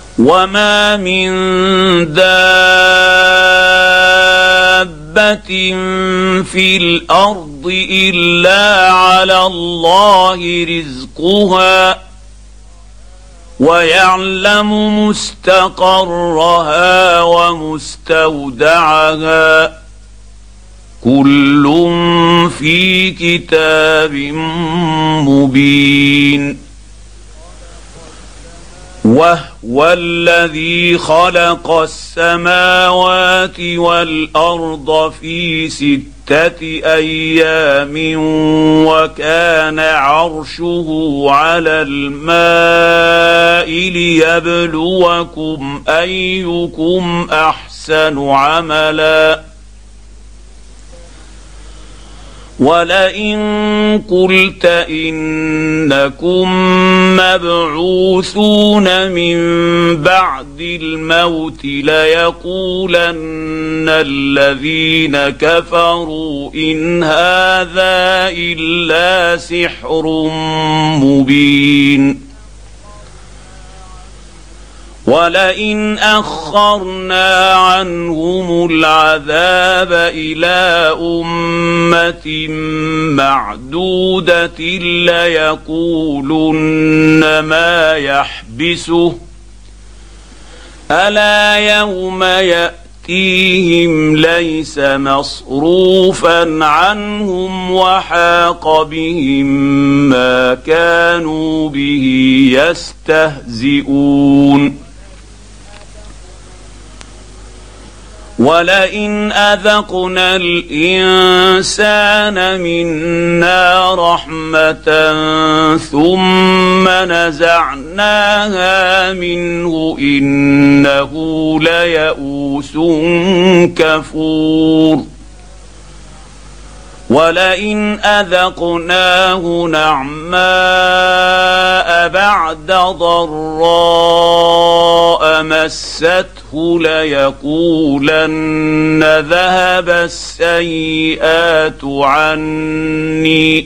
وما من دابة في الأرض إلا على الله رزقها ويعلم مستقرها ومستودعها كل في كتاب مبين. وهو الذي خلق السماوات والأرض في 6 أيام وكان عرشه على الماء ليبلوكم أيكم أحسن عملا. ولئن قلت إنكم مبعوثون من بعد الموت ليقولن الذين كفروا إن هذا إلا سحر مبين. ولئن أخرنا عنهم العذاب إلى أمة معدودة ليقولن ما يحبسه ألا يوم يأتيهم ليس مصروفا عنهم وحاق بهم ما كانوا به يستهزئون. ولئن أذقنا الإنسان منا رحمة ثم نزعناها منه إنه ليئوس كفور. ولئن أذقناه نعماء بعد ضراء مسته ليقولن ذهب السيئات عني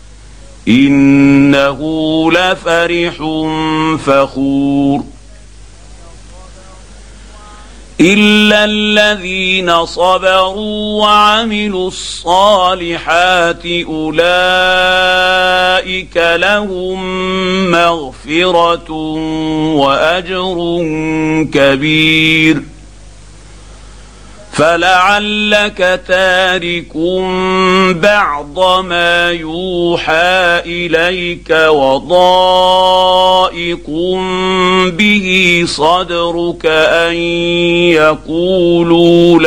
إنه لفرح فخور. إلا الذين صبروا وعملوا الصالحات أولئك لهم مغفرة وأجر كبير. فلعلك تارك بعض ما يوحى إليك وضائق به صدرك أن يقولوا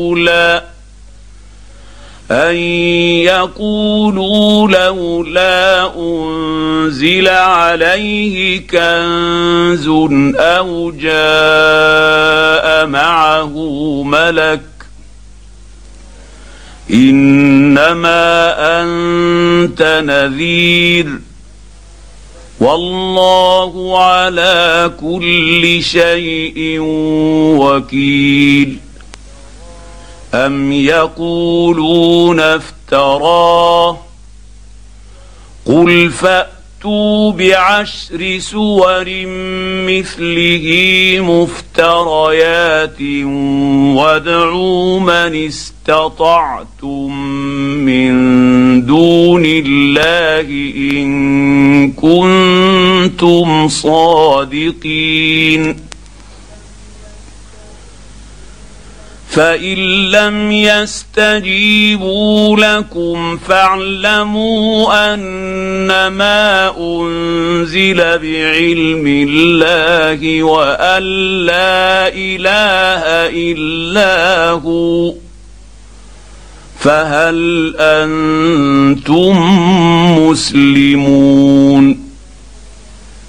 لولا أنزل عليه كنز أو جاء معه ملك إنما أنت نذير والله على كل شيء وكيل. أم يقولون افتراه قل فأتوا ب10 سور مثله مفتريات وادعوا من استطعتم من دون الله إن كنتم صادقين. فإن لم يستجيبوا لكم فاعلموا أنما أنزل بعلم الله وأن لا إله إلا هو فهل أنتم مسلمون؟